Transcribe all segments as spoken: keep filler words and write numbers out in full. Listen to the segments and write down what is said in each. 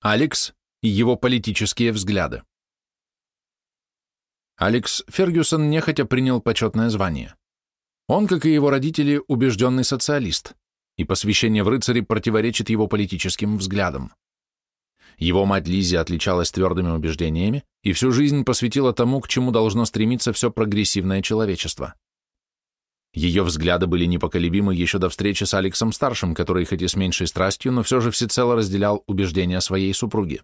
Алекс и его политические взгляды. Алекс Фергюсон нехотя принял почетное звание. Он, как и его родители, убежденный социалист, и посвящение в рыцари противоречит его политическим взглядам. Его мать Лиззи отличалась твердыми убеждениями и всю жизнь посвятила тому, к чему должно стремиться все прогрессивное человечество. Ее взгляды были непоколебимы еще до встречи с Алексом-старшим, который хоть и с меньшей страстью, но все же всецело разделял убеждения своей супруги.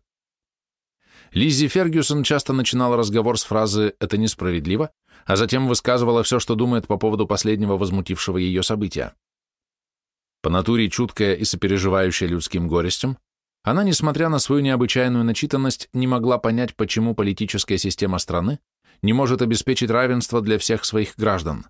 Лиззи Фергюсон часто начинала разговор с фразы «это несправедливо», а затем высказывала все, что думает по поводу последнего возмутившего ее события. По натуре чуткая и сопереживающая людским горестям, она, несмотря на свою необычайную начитанность, не могла понять, почему политическая система страны не может обеспечить равенство для всех своих граждан.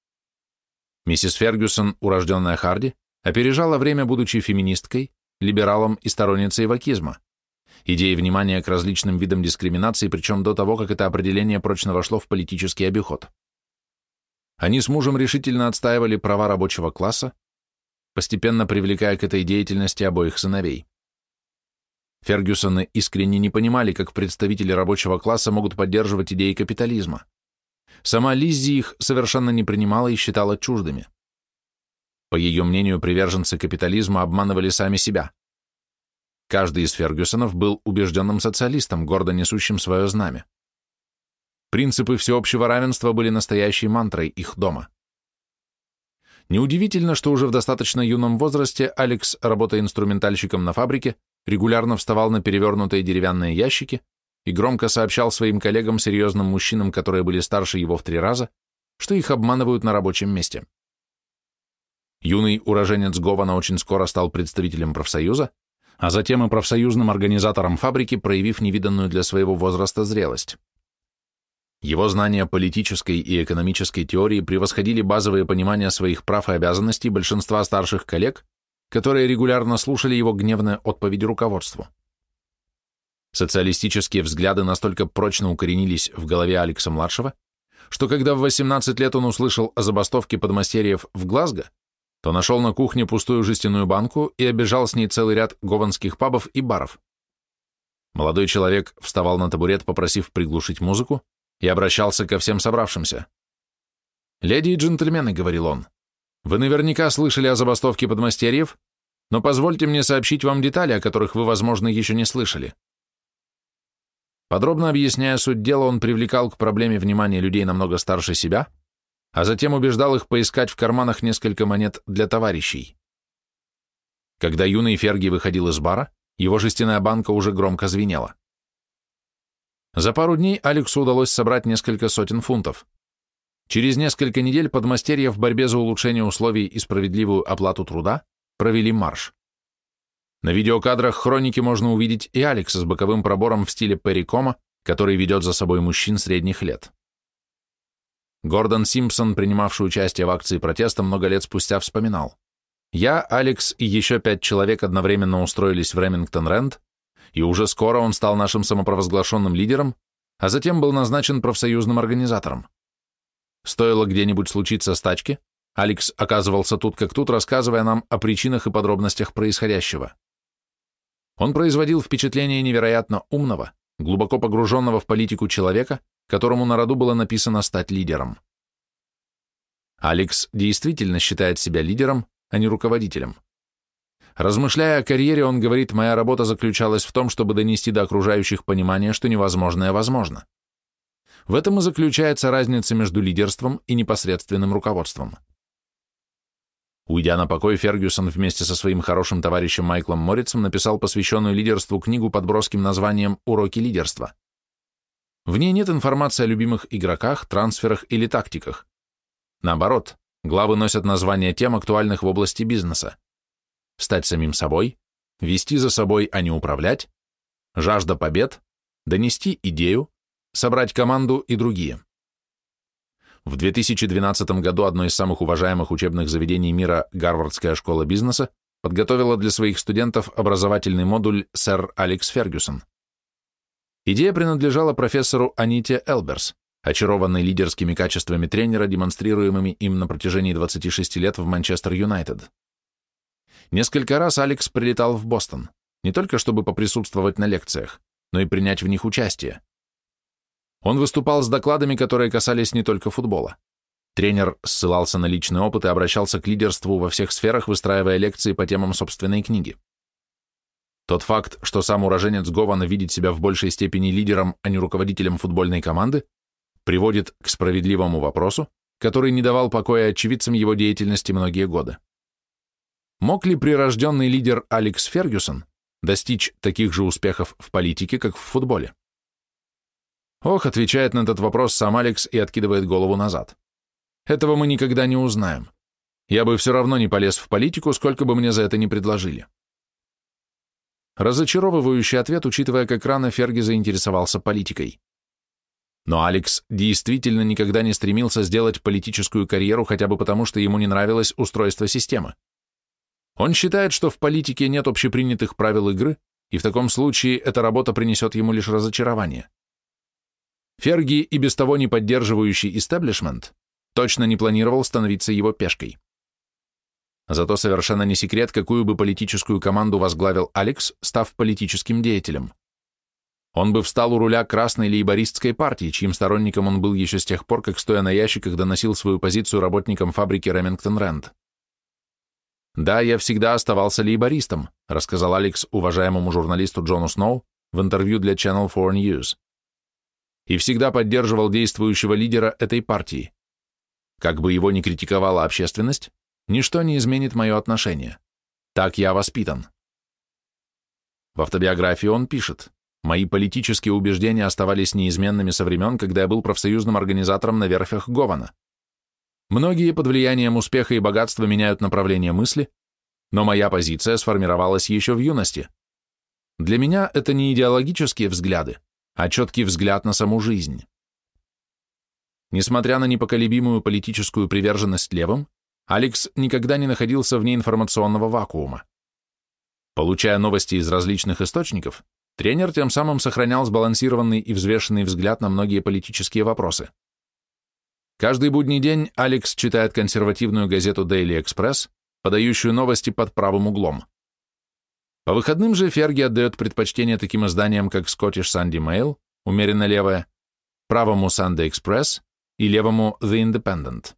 Миссис Фергюсон, урожденная Харди, опережала время, будучи феминисткой, либералом и сторонницей вокизма, идеей внимания к различным видам дискриминации, причем до того, как это определение прочно вошло в политический обиход. Они с мужем решительно отстаивали права рабочего класса, постепенно привлекая к этой деятельности обоих сыновей. Фергюсоны искренне не понимали, как представители рабочего класса могут поддерживать идеи капитализма. Сама Лиззи их совершенно не принимала и считала чуждыми. По ее мнению, приверженцы капитализма обманывали сами себя. Каждый из Фергюсонов был убежденным социалистом, гордо несущим свое знамя. Принципы всеобщего равенства были настоящей мантрой их дома. Неудивительно, что уже в достаточно юном возрасте Алекс, работая инструментальщиком на фабрике, регулярно вставал на перевернутые деревянные ящики и громко сообщал своим коллегам, серьезным мужчинам, которые были старше его в три раза, что их обманывают на рабочем месте. Юный уроженец Гована очень скоро стал представителем профсоюза, а затем и профсоюзным организатором фабрики, проявив невиданную для своего возраста зрелость. Его знания политической и экономической теории превосходили базовые понимания своих прав и обязанностей большинства старших коллег, которые регулярно слушали его гневные отповеди руководству. Социалистические взгляды настолько прочно укоренились в голове Алекса-младшего, что когда в восемнадцать лет он услышал о забастовке подмастерьев в Глазго, то нашел на кухне пустую жестяную банку и обежал с ней целый ряд гованских пабов и баров. Молодой человек вставал на табурет, попросив приглушить музыку, и обращался ко всем собравшимся. «Леди и джентльмены», — говорил он, — «вы наверняка слышали о забастовке подмастерьев, но позвольте мне сообщить вам детали, о которых вы, возможно, еще не слышали». Подробно объясняя суть дела, он привлекал к проблеме внимание людей намного старше себя, а затем убеждал их поискать в карманах несколько монет для товарищей. Когда юный Ферги выходил из бара, его жестяная банка уже громко звенела. За пару дней Алексу удалось собрать несколько сотен фунтов. Через несколько недель подмастерья в борьбе за улучшение условий и справедливую оплату труда провели марш. На видеокадрах хроники можно увидеть и Алекса с боковым пробором в стиле Перри Комо, который ведет за собой мужчин средних лет. Гордон Симпсон, принимавший участие в акции протеста, много лет спустя вспоминал: «Я, Алекс и еще пять человек одновременно устроились в Ремингтон-Рэнд, и уже скоро он стал нашим самопровозглашенным лидером, а затем был назначен профсоюзным организатором. Стоило где-нибудь случиться стачки, Алекс оказывался тут как тут, рассказывая нам о причинах и подробностях происходящего. Он производил впечатление невероятно умного, глубоко погруженного в политику человека, которому на роду было написано стать лидером. Алекс действительно считает себя лидером, а не руководителем. Размышляя о карьере, он говорит: «Моя работа заключалась в том, чтобы донести до окружающих понимание, что невозможное возможно. В этом и заключается разница между лидерством и непосредственным руководством». Уйдя на покой, Фергюсон вместе со своим хорошим товарищем Майклом Моррицем написал посвященную лидерству книгу под броским названием «Уроки лидерства». В ней нет информации о любимых игроках, трансферах или тактиках. Наоборот, главы носят название тем, актуальных в области бизнеса: стать самим собой, вести за собой, а не управлять, жажда побед, донести идею, собрать команду и другие. В две тысячи двенадцатом году одно из самых уважаемых учебных заведений мира, Гарвардская школа бизнеса, подготовила для своих студентов образовательный модуль «Сэр Алекс Фергюсон». Идея принадлежала профессору Аните Элберс, очарованной лидерскими качествами тренера, демонстрируемыми им на протяжении двадцати шести лет в Манчестер Юнайтед. Несколько раз Алекс прилетал в Бостон. не только чтобы поприсутствовать на лекциях, но и принять в них участие. Он выступал с докладами, которые касались не только футбола. Тренер ссылался на личный опыт и обращался к лидерству во всех сферах, выстраивая лекции по темам собственной книги. Тот факт, что сам уроженец Гована видит себя в большей степени лидером, а не руководителем футбольной команды, приводит к справедливому вопросу, который не давал покоя очевидцам его деятельности многие годы. Мог ли прирожденный лидер Алекс Фергюсон достичь таких же успехов в политике, как в футболе? Ох, отвечает на этот вопрос сам Алекс и откидывает голову назад. Этого мы никогда не узнаем. Я бы все равно не полез в политику, сколько бы мне за это ни предложили. Разочаровывающий ответ, учитывая, как рано Ферги заинтересовался политикой. Но Алекс действительно никогда не стремился сделать политическую карьеру хотя бы потому, что ему не нравилось устройство системы. Он считает, что в политике нет общепринятых правил игры, и в таком случае эта работа принесет ему лишь разочарование. Ферги, и без того не поддерживающий истеблишмент, точно не планировал становиться его пешкой. Зато совершенно не секрет, какую бы политическую команду возглавил Алекс, став политическим деятелем. Он бы встал у руля Красной лейбористской партии, чьим сторонником он был еще с тех пор, как, стоя на ящиках, доносил свою позицию работникам фабрики Ремингтон Рэнд. «Да, я всегда оставался лейбористом», рассказал Алекс уважаемому журналисту Джону Сноу в интервью для Channel фор News. «И всегда поддерживал действующего лидера этой партии. Как бы его ни критиковала общественность, ничто не изменит мое отношение. Так я воспитан». В автобиографии он пишет: «Мои политические убеждения оставались неизменными со времен, когда я был профсоюзным организатором на верфях Гована. Многие под влиянием успеха и богатства меняют направление мысли, но моя позиция сформировалась еще в юности. Для меня это не идеологические взгляды, а четкий взгляд на саму жизнь». Несмотря на непоколебимую политическую приверженность левым, Алекс никогда не находился вне информационного вакуума. Получая новости из различных источников, тренер тем самым сохранял сбалансированный и взвешенный взгляд на многие политические вопросы. Каждый будний день Алекс читает консервативную газету Daily Express, подающую новости под правым углом. По выходным же Ферги отдает предпочтение таким изданиям, как Scottish Sunday Mail, умеренно левое, правому Sunday Express и левому The Independent.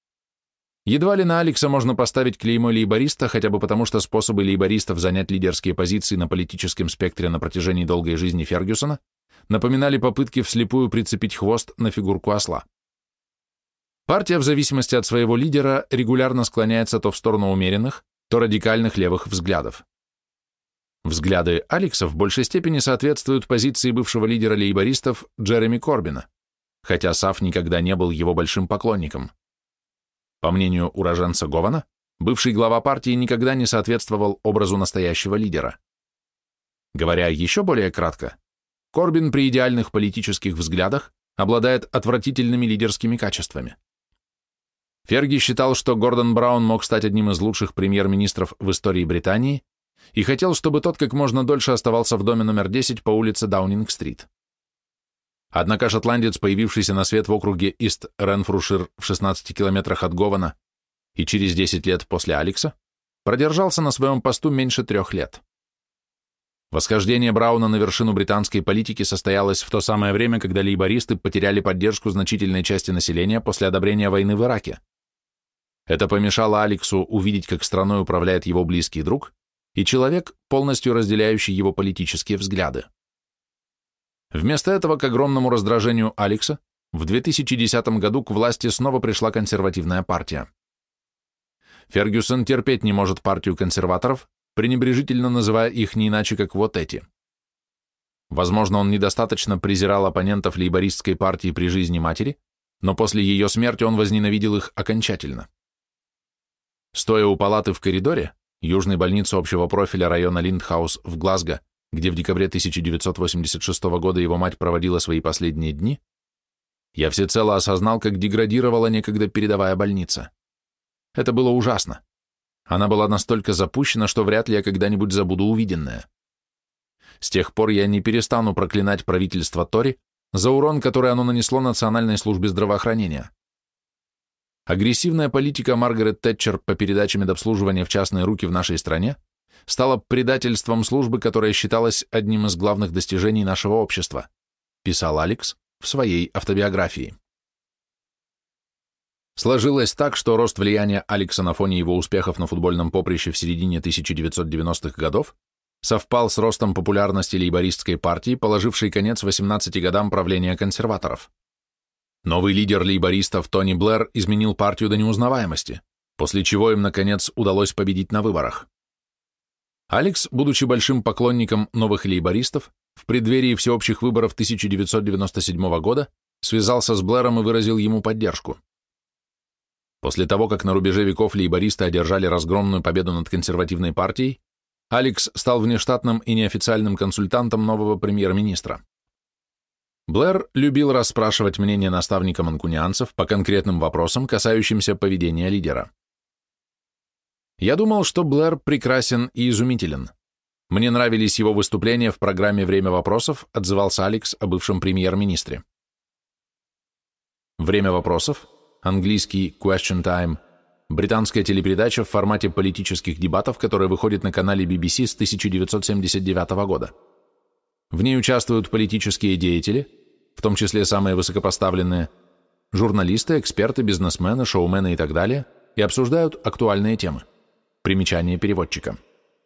Едва ли на Алекса можно поставить клеймо лейбориста, хотя бы потому, что способы лейбористов занять лидерские позиции на политическом спектре на протяжении долгой жизни Фергюсона напоминали попытки вслепую прицепить хвост на фигурку осла. Партия, в зависимости от своего лидера, регулярно склоняется то в сторону умеренных, то радикальных левых взглядов. Взгляды Алекса в большей степени соответствуют позиции бывшего лидера лейбористов Джереми Корбина, хотя Саф никогда не был его большим поклонником. По мнению уроженца Гована, бывший глава партии никогда не соответствовал образу настоящего лидера. Говоря еще более кратко, Корбин при идеальных политических взглядах обладает отвратительными лидерскими качествами. Ферги считал, что Гордон Браун мог стать одним из лучших премьер-министров в истории Британии и хотел, чтобы тот как можно дольше оставался в доме номер десять по улице Даунинг-стрит. Однако шотландец, появившийся на свет в округе Ист-Ренфрушир в шестнадцати километрах от Гована и через десять лет после Алекса, продержался на своем посту меньше трех лет. Восхождение Брауна на вершину британской политики состоялось в то самое время, когда лейбористы потеряли поддержку значительной части населения после одобрения войны в Ираке. Это помешало Алексу увидеть, как страной управляет его близкий друг и человек, полностью разделяющий его политические взгляды. Вместо этого, к огромному раздражению Алекса, в две тысячи десятом году к власти снова пришла консервативная партия. Фергюсон терпеть не может партию консерваторов, пренебрежительно называя их не иначе, как вот эти. Возможно, он недостаточно презирал оппонентов лейбористской партии при жизни матери, но после ее смерти он возненавидел их окончательно. Стоя у палаты в коридоре, южной больницы общего профиля района Линдхаус в Глазго, где в декабре тысяча девятьсот восемьдесят шестого года его мать проводила свои последние дни, я всецело осознал, как деградировала некогда передовая больница. Это было ужасно. Она была настолько запущена, что вряд ли я когда-нибудь забуду увиденное. С тех пор я не перестану проклинать правительство Тори за урон, который оно нанесло Национальной службе здравоохранения. Агрессивная политика Маргарет Тэтчер по передаче медобслуживания в частные руки в нашей стране стало предательством службы, которая считалась одним из главных достижений нашего общества, писал Алекс в своей автобиографии. Сложилось так, что рост влияния Алекса на фоне его успехов на футбольном поприще в середине тысяча девятьсот девяностых годов совпал с ростом популярности лейбористской партии, положившей конец восемнадцати годам правления консерваторов. Новый лидер лейбористов Тони Блэр изменил партию до неузнаваемости, после чего им, наконец, удалось победить на выборах. Алекс, будучи большим поклонником новых лейбористов, в преддверии всеобщих выборов тысяча девятьсот девяносто седьмого года связался с Блэром и выразил ему поддержку. После того, как на рубеже веков лейбористы одержали разгромную победу над консервативной партией, Алекс стал внештатным и неофициальным консультантом нового премьер-министра. Блэр любил расспрашивать мнение наставника манкунианцев по конкретным вопросам, касающимся поведения лидера. Я думал, что Блэр прекрасен и изумителен. Мне нравились его выступления в программе «Время вопросов», отзывался Алекс о бывшем премьер-министре. «Время вопросов», английский «Question Time», британская телепередача в формате политических дебатов, которая выходит на канале би би си с тысяча девятьсот семьдесят девятого года. В ней участвуют политические деятели, в том числе самые высокопоставленные, журналисты, эксперты, бизнесмены, шоумены и так далее, и обсуждают актуальные темы. Примечание переводчика.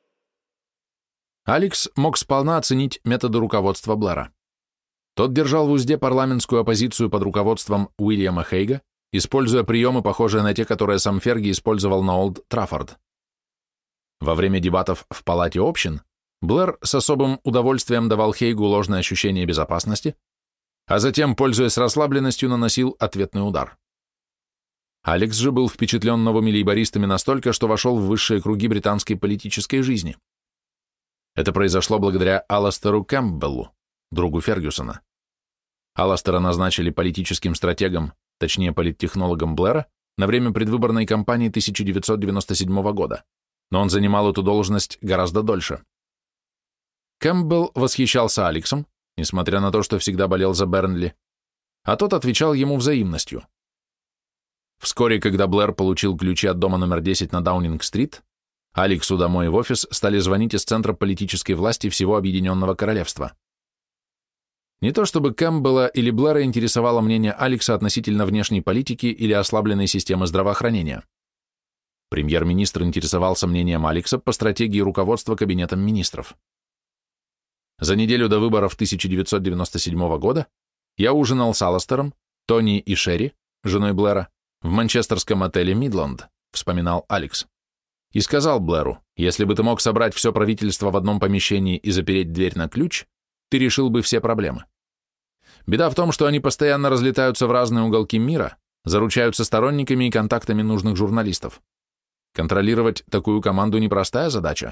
Алекс мог сполна оценить методы руководства Блэра. Тот держал в узде парламентскую оппозицию под руководством Уильяма Хейга, используя приемы, похожие на те, которые сам Ферги использовал на Олд Траффорд. Во время дебатов в Палате общин Блэр с особым удовольствием давал Хейгу ложное ощущение безопасности, а затем, пользуясь расслабленностью, наносил ответный удар. Алекс же был впечатлен новыми лейбористами настолько, что вошел в высшие круги британской политической жизни. Это произошло благодаря Аластеру Кэмпбеллу, другу Фергюсона. Аластера назначили политическим стратегом, точнее политтехнологом Блэра, на время предвыборной кампании тысяча девятьсот девяносто седьмого года, но он занимал эту должность гораздо дольше. Кэмпбелл восхищался Алексом, несмотря на то, что всегда болел за Бернли, а тот отвечал ему взаимностью. Вскоре, когда Блэр получил ключи от дома номер десять на Даунинг-стрит, Алексу домой и в офис стали звонить из центра политической власти всего Объединенного Королевства. Не то чтобы Кэмпбелла или Блэра интересовало мнение Алекса относительно внешней политики или ослабленной системы здравоохранения. Премьер-министр интересовался мнением Алекса по стратегии руководства Кабинетом министров. За неделю до выборов тысяча девятьсот девяносто седьмого года я ужинал с Аластером, Тони и Шерри, женой Блэра, в манчестерском отеле «Мидланд», вспоминал Алекс, и сказал Блэру: если бы ты мог собрать все правительство в одном помещении и запереть дверь на ключ, ты решил бы все проблемы. Беда в том, что они постоянно разлетаются в разные уголки мира, заручаются сторонниками и контактами нужных журналистов. Контролировать такую команду непростая задача.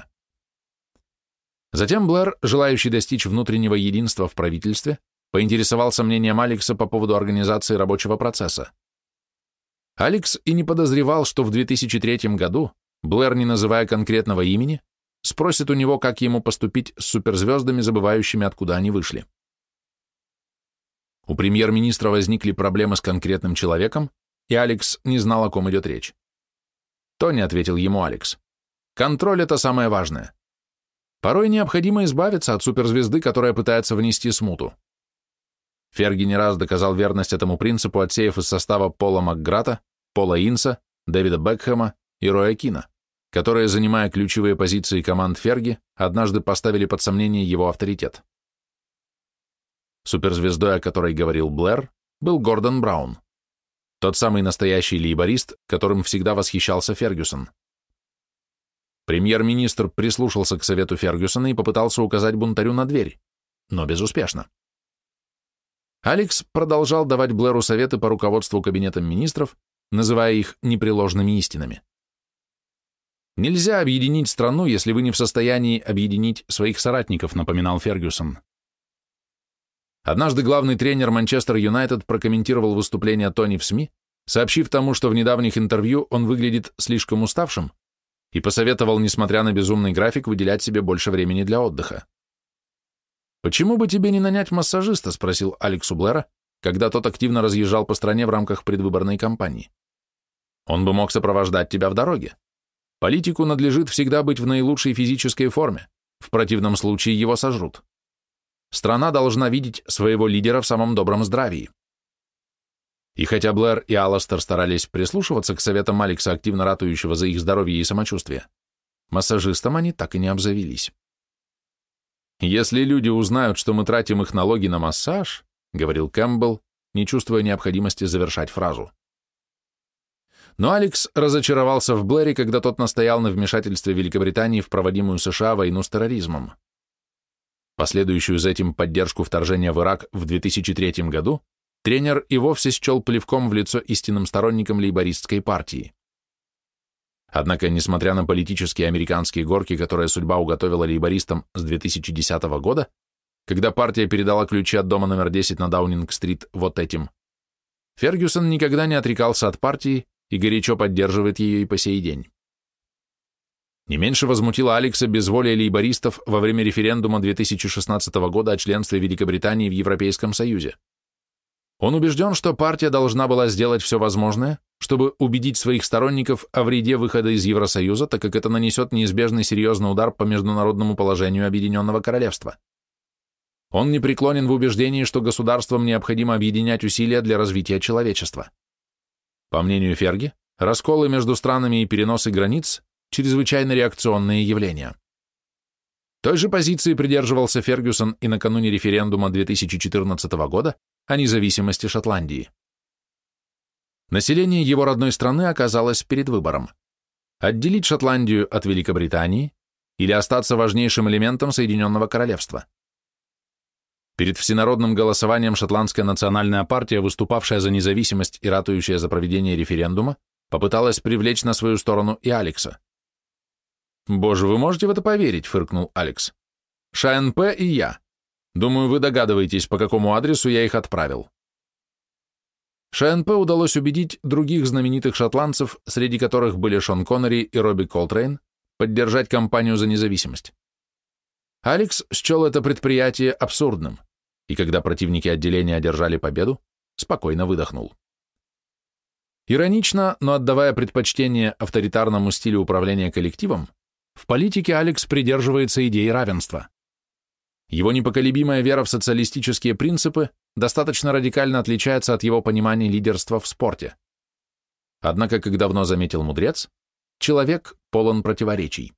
Затем Блэр, желающий достичь внутреннего единства в правительстве, поинтересовался мнением Алекса по поводу организации рабочего процесса. Алекс и не подозревал, что в две тысячи третьем году Блэр, не называя конкретного имени, спросит у него, как ему поступить с суперзвездами, забывающими, откуда они вышли. У премьер-министра возникли проблемы с конкретным человеком, и Алекс не знал, о ком идет речь. Тони, ответил ему Алекс, контроль — это самое важное. Порой необходимо избавиться от суперзвезды, которая пытается внести смуту. Ферги не раз доказал верность этому принципу, отсеяв из состава Пола Макграта, Пола Инса, Дэвида Бекхэма и Роя Кина, которые, занимая ключевые позиции команд Ферги, однажды поставили под сомнение его авторитет. Суперзвездой, о которой говорил Блэр, был Гордон Браун, тот самый настоящий лейборист, которым всегда восхищался Фергюсон. Премьер-министр прислушался к совету Фергюсона и попытался указать бунтарю на дверь, но безуспешно. Алекс продолжал давать Блэру советы по руководству Кабинетом министров, называя их непреложными истинами. «Нельзя объединить страну, если вы не в состоянии объединить своих соратников», напоминал Фергюсон. Однажды главный тренер Манчестер Юнайтед прокомментировал выступление Тони в СМИ, сообщив тому, что в недавних интервью он выглядит слишком уставшим, и посоветовал, несмотря на безумный график, выделять себе больше времени для отдыха. «Почему бы тебе не нанять массажиста?» — спросил Алекс у Блэра, когда тот активно разъезжал по стране в рамках предвыборной кампании. «Он бы мог сопровождать тебя в дороге. Политику надлежит всегда быть в наилучшей физической форме, в противном случае его сожрут. Страна должна видеть своего лидера в самом добром здравии. И хотя Блэр и Алластер старались прислушиваться к советам Алекса, активно ратующего за их здоровье и самочувствие, массажистом они так и не обзавелись. «Если люди узнают, что мы тратим их налоги на массаж», — говорил Кэмпбелл, не чувствуя необходимости завершать фразу. Но Алекс разочаровался в Блэре, когда тот настоял на вмешательстве Великобритании в проводимую США войну с терроризмом. Последующую за этим поддержку вторжения в Ирак в две тысячи третьем году тренер и вовсе счел плевком в лицо истинным сторонникам лейбористской партии. Однако, несмотря на политические американские горки, которые судьба уготовила лейбористам с две тысячи десятого года, когда партия передала ключи от дома номер десять на Даунинг-стрит вот этим, Фергюсон никогда не отрекался от партии и горячо поддерживает ее и по сей день. Не меньше возмутило Алекса безволие лейбористов во время референдума две тысячи шестнадцатого года о членстве Великобритании в Европейском Союзе. Он убежден, что партия должна была сделать все возможное, чтобы убедить своих сторонников о вреде выхода из Евросоюза, так как это нанесет неизбежный серьезный удар по международному положению Объединенного Королевства. Он непреклонен в убеждении, что государствам необходимо объединять усилия для развития человечества. По мнению Ферги, расколы между странами и переносы границ – чрезвычайно реакционные явления. Той же позиции придерживался Фергюсон и накануне референдума две тысячи четырнадцатого года о независимости Шотландии. Население его родной страны оказалось перед выбором – отделить Шотландию от Великобритании или остаться важнейшим элементом Соединенного Королевства. Перед всенародным голосованием Шотландская национальная партия, выступавшая за независимость и ратующая за проведение референдума, попыталась привлечь на свою сторону и Алекса. «Боже, вы можете в это поверить?» — фыркнул Алекс. «ШНП и я. Думаю, вы догадываетесь, по какому адресу я их отправил». ШНП удалось убедить других знаменитых шотландцев, среди которых были Шон Коннери и Робби Колтрейн, поддержать кампанию за независимость. Алекс счел это предприятие абсурдным, и когда противники отделения одержали победу, спокойно выдохнул. Иронично, но отдавая предпочтение авторитарному стилю управления коллективом, в политике Алекс придерживается идеи равенства. Его непоколебимая вера в социалистические принципы достаточно радикально отличается от его понимания лидерства в спорте. Однако, как давно заметил мудрец, человек полон противоречий.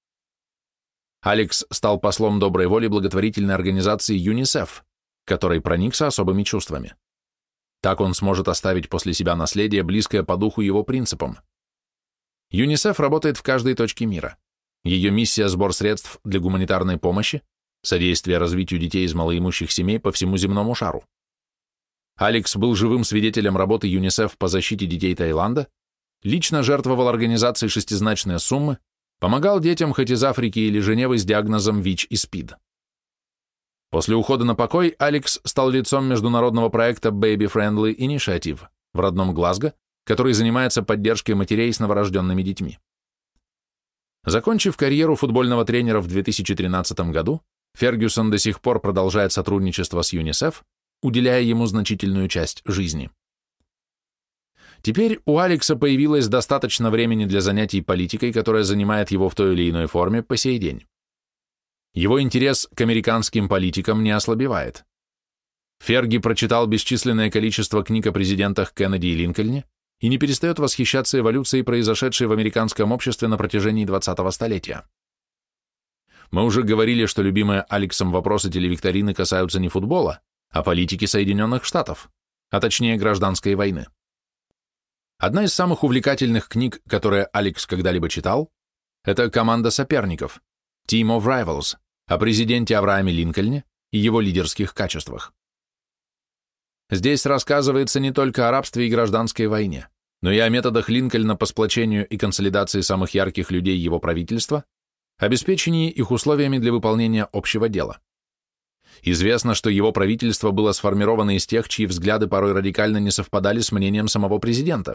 Алекс стал послом доброй воли благотворительной организации ЮНИСЕФ, которой проникся особыми чувствами. Так он сможет оставить после себя наследие, близкое по духу его принципам. ЮНИСЕФ работает в каждой точке мира. Ее миссия – сбор средств для гуманитарной помощи, содействие развитию детей из малоимущих семей по всему земному шару. Алекс был живым свидетелем работы ЮНИСЕФ по защите детей Таиланда, лично жертвовал организации шестизначные суммы, помогал детям хоть из Африки или Женевы с диагнозом ВИЧ и СПИД. После ухода на покой Алекс стал лицом международного проекта Baby Friendly Initiative в родном Глазго, который занимается поддержкой матерей с новорожденными детьми. Закончив карьеру футбольного тренера в две тысячи тринадцатом году, Фергюсон до сих пор продолжает сотрудничество с ЮНИСЕФ, уделяя ему значительную часть жизни. Теперь у Алекса появилось достаточно времени для занятий политикой, которая занимает его в той или иной форме по сей день. Его интерес к американским политикам не ослабевает. Ферги прочитал бесчисленное количество книг о президентах Кеннеди и Линкольне и не перестает восхищаться эволюцией, произошедшей в американском обществе на протяжении двадцатого столетия. Мы уже говорили, что любимые Алексом вопросы телевикторины касаются не футбола, а политики Соединенных Штатов, а точнее гражданской войны. Одна из самых увлекательных книг, которые Алекс когда-либо читал, это «Команда соперников» Team of Rivals о президенте Аврааме Линкольне и его лидерских качествах. Здесь рассказывается не только о рабстве и гражданской войне, но и о методах Линкольна по сплочению и консолидации самых ярких людей его правительства, обеспечении их условиями для выполнения общего дела. Известно, что его правительство было сформировано из тех, чьи взгляды порой радикально не совпадали с мнением самого президента.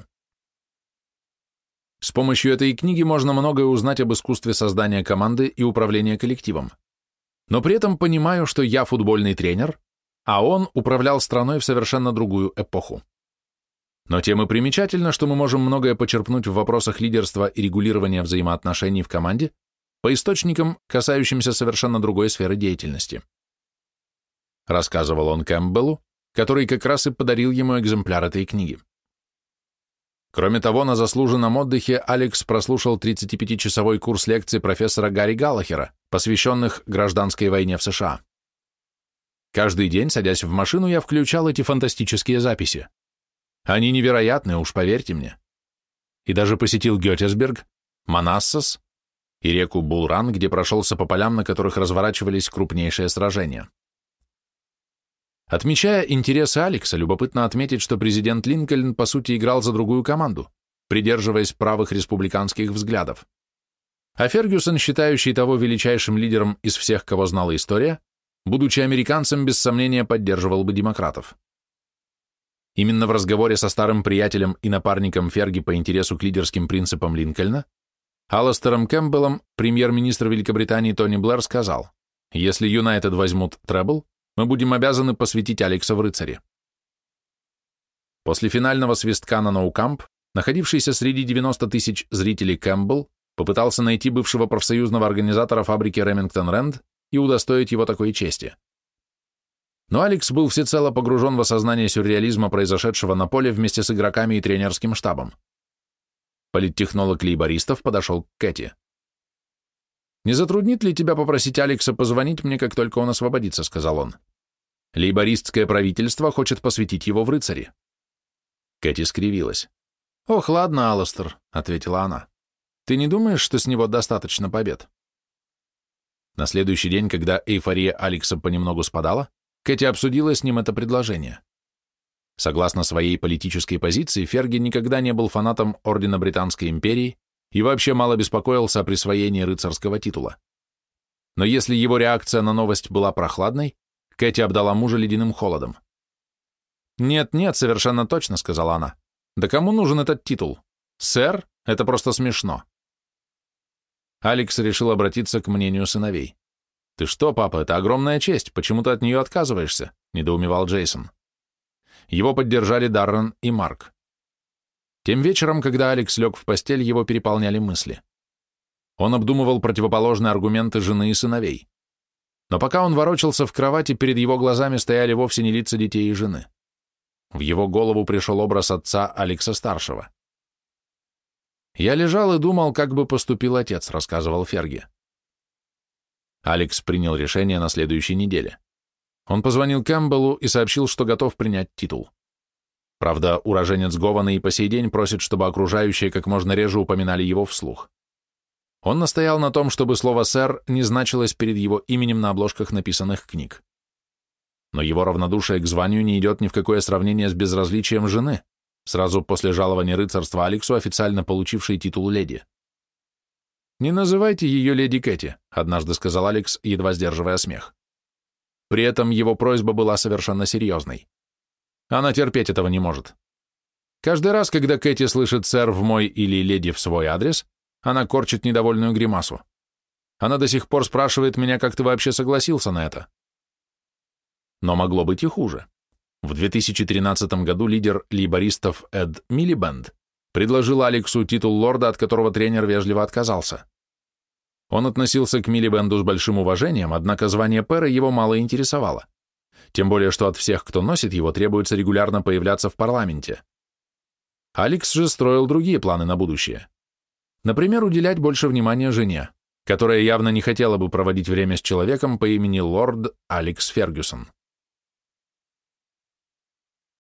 С помощью этой книги можно многое узнать об искусстве создания команды и управления коллективом. Но при этом понимаю, что я футбольный тренер, а он управлял страной в совершенно другую эпоху. Но тем и примечательно, что мы можем многое почерпнуть в вопросах лидерства и регулирования взаимоотношений в команде по источникам, касающимся совершенно другой сферы деятельности. Рассказывал он Кэмпбеллу, который как раз и подарил ему экземпляр этой книги. Кроме того, на заслуженном отдыхе Алекс прослушал тридцатипятичасовой курс лекций профессора Гарри Галлахера, посвященных гражданской войне в США. Каждый день, садясь в машину, я включал эти фантастические записи. Они невероятны, уж поверьте мне. И даже посетил Геттисберг, Манассас и реку Булран, где прошелся по полям, на которых разворачивались крупнейшие сражения. Отмечая интересы Алекса, любопытно отметить, что президент Линкольн, по сути, играл за другую команду, придерживаясь правых республиканских взглядов. А Фергюсон, считающий того величайшим лидером из всех, кого знала история, будучи американцем, без сомнения поддерживал бы демократов. Именно в разговоре со старым приятелем и напарником Ферги по интересу к лидерским принципам Линкольна, Аластером Кэмпбеллом, премьер-министр Великобритании Тони Блэр сказал: «Если Юнайтед возьмут требл, мы будем обязаны посвятить Алекса в рыцари». После финального свистка на ноукамп, находившийся среди девяноста тысяч зрителей Кэмпбелл попытался найти бывшего профсоюзного организатора фабрики Ремингтон Рэнд и удостоить его такой чести. Но Алекс был всецело погружен в осознание сюрреализма, произошедшего на поле вместе с игроками и тренерским штабом. Политтехнолог лейбористов подошел к Кэти. «Не затруднит ли тебя попросить Алекса позвонить мне, как только он освободится?» — сказал он. «Лейбористское правительство хочет посвятить его в рыцари». Кэти скривилась. «Ох, ладно, Алластер», — ответила она. «Ты не думаешь, что с него достаточно побед?» На следующий день, когда эйфория Алекса понемногу спадала, Кэти обсудила с ним это предложение. Согласно своей политической позиции, Ферги никогда не был фанатом Ордена Британской империи и вообще мало беспокоился о присвоении рыцарского титула. Но если его реакция на новость была прохладной, Кэти обдала мужа ледяным холодом. «Нет-нет, совершенно точно», — сказала она. «Да кому нужен этот титул? Сэр, это просто смешно». Алекс решил обратиться к мнению сыновей. «Ты что, папа, это огромная честь, почему ты от нее отказываешься?» — недоумевал Джейсон. Его поддержали Даррен и Марк. Тем вечером, когда Алекс лег в постель, его переполняли мысли. Он обдумывал противоположные аргументы жены и сыновей. Но пока он ворочался в кровати, перед его глазами стояли вовсе не лица детей и жены. В его голову пришел образ отца Алекса-старшего. «Я лежал и думал, как бы поступил отец», — рассказывал Ферги. Алекс принял решение на следующей неделе. Он позвонил Кэмпбеллу и сообщил, что готов принять титул. Правда, уроженец Гована и по сей день просит, чтобы окружающие как можно реже упоминали его вслух. Он настоял на том, чтобы слово «сэр» не значилось перед его именем на обложках написанных книг. Но его равнодушие к званию не идет ни в какое сравнение с безразличием жены, сразу после жалования рыцарства Алексу, официально получившей титул леди. «Не называйте ее леди Кэти», — однажды сказал Алекс, едва сдерживая смех. При этом его просьба была совершенно серьезной. Она терпеть этого не может. Каждый раз, когда Кэти слышит «сэр» в мой или «леди» в свой адрес, она корчит недовольную гримасу. Она до сих пор спрашивает меня, как ты вообще согласился на это. Но могло быть и хуже. В две тысячи тринадцатом году лидер лейбористов Эд Милибенд предложил Алексу титул лорда, от которого тренер вежливо отказался. Он относился к Милибенду с большим уважением, однако звание пэра его мало интересовало. Тем более, что от всех, кто носит его, требуется регулярно появляться в парламенте. Алекс же строил другие планы на будущее. Например, уделять больше внимания жене, которая явно не хотела бы проводить время с человеком по имени лорд Алекс Фергюсон.